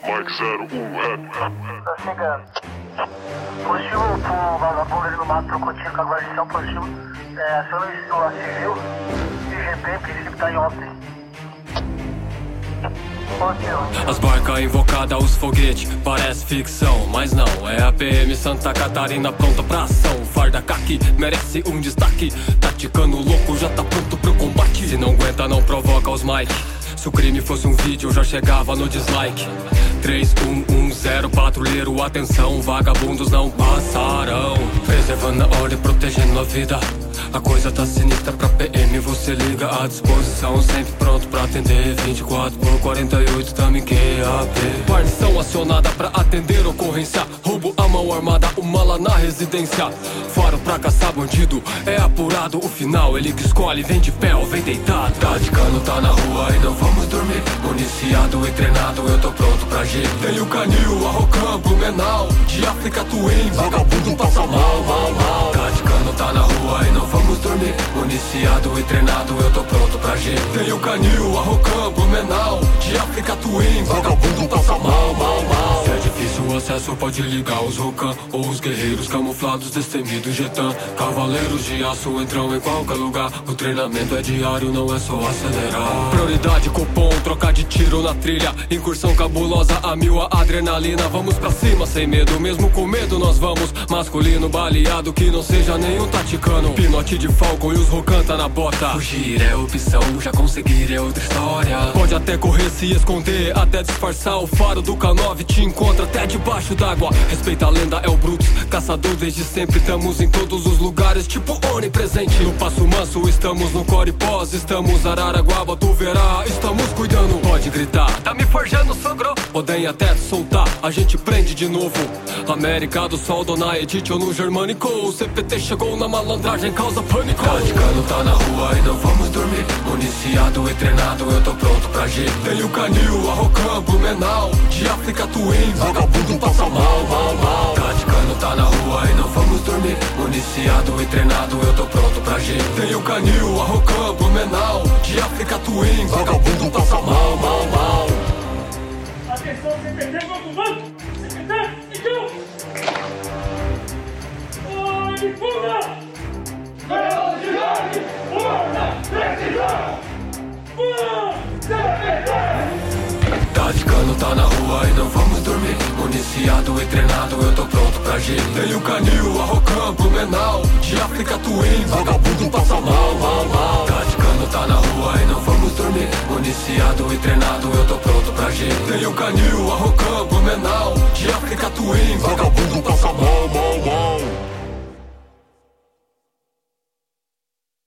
Mike 01 Rap. Tá chegando. Positivo pro vagabundo ali no mato, trocou tiro com a guarnição, positivo. Aciona a civil. IGP, princípio tá em ontem. As barcas invocadas, os foguetes, parece ficção, mas não, é a PM Santa Catarina pronta pra ação. Farda caqui, merece um destaque. Taticano louco, já tá pronto pro combate. Se não aguenta, não provoca os Mike. Se o crime fosse um vídeo, eu já chegava no dislike. 3110, patrulheiro, atenção, vagabundos não passarão. Preservando a ordem, protegendo a vida. A coisa tá sinistra pra PM, você liga à disposição. Sempre pronto pra atender, 24/48, tamo em QAP. Guarnição acionada pra atender ocorrência. Roubo a mão armada, uma lá na residência. Faro pra caçar bandido, é apurado o final. Ele que escolhe, vem de pé ou vem deitado. Taticano tá na rua e não vamos dormir. Municiado e treinado, eu tô pronto pra agir. Tem o Canil, Arrocan, Blumenau. De África, Twin, vagabundo passa mal, mal, mal. Taticano tá na rua e não vamos dormir. Municiado e treinado, eu tô pronto pra agir. Tem o Canil, Arrocan, Blumenau. De África, Twin, vagabundo passa mal, mal, mal. Se é difícil o acesso, pode ligar os Rocan ou os guerreiros camuflados, destemidos, Getan. Cavaleiros de aço entram em qualquer lugar. O treinamento é diário, não é só acelerar. Prioridade, Copom, trocar de tiro na trilha. Incursão cabulosa, a mil, a adrenalina. Vamos pra cima sem medo, mesmo com medo nós vamos. Masculino baleado, que não seja nenhum taticano. Pinote de Falcon e os Rocan tá na bota. Fugir é opção, já conseguir é outra história. Pode até correr, se esconder, até disfarçar. O faro do K9 te encontra até debaixo d'água. Respeita a lenda, é o Brutus, caçador desde sempre. Estamos em todos os lugares, tipo onipresente. No Passo Manso, estamos no Coripós. Estamos Araraguaba, tu verá, estamos cuidando. Pode gritar, tá me forjando, sogro. Podem até te soltar, a gente prende de novo. América do Sol, Dona Edith ou no Germânico. O CPT chegou na malandragem, causa pânico. Taticano tá na rua e não vamos dormir. Municiado e treinado, eu tô pronto pra agir. Tem o Canil, Arrocan, Blumenau. De África, Twin, vagabundo passa mal, mal, mal. Taticano tá na rua e não vamos dormir. Municiado e treinado, eu tô pronto pra agir. Tem o Canil, Arrocan, Blumenau. De África, Twin, vagabundo passa mal, mal, mal. Atenção, CPT, vamos! CPT, então! Ordem, fuga! Velocidade, força, precisão! CPT! Taticano tá na rua e não vamos dormir. Municiado e treinado, eu tô pronto pra agir. Tem o Canil, Arrocan, Blumenau. De África, Twin, vagabundo passa mal, mal, mal. Taticano tá na rua e não vamos dormir. Municiado e treinado, eu tô pronto pra agir. Tem o Canil, Arrocan, Blumenau. De África, Twin, vagabundo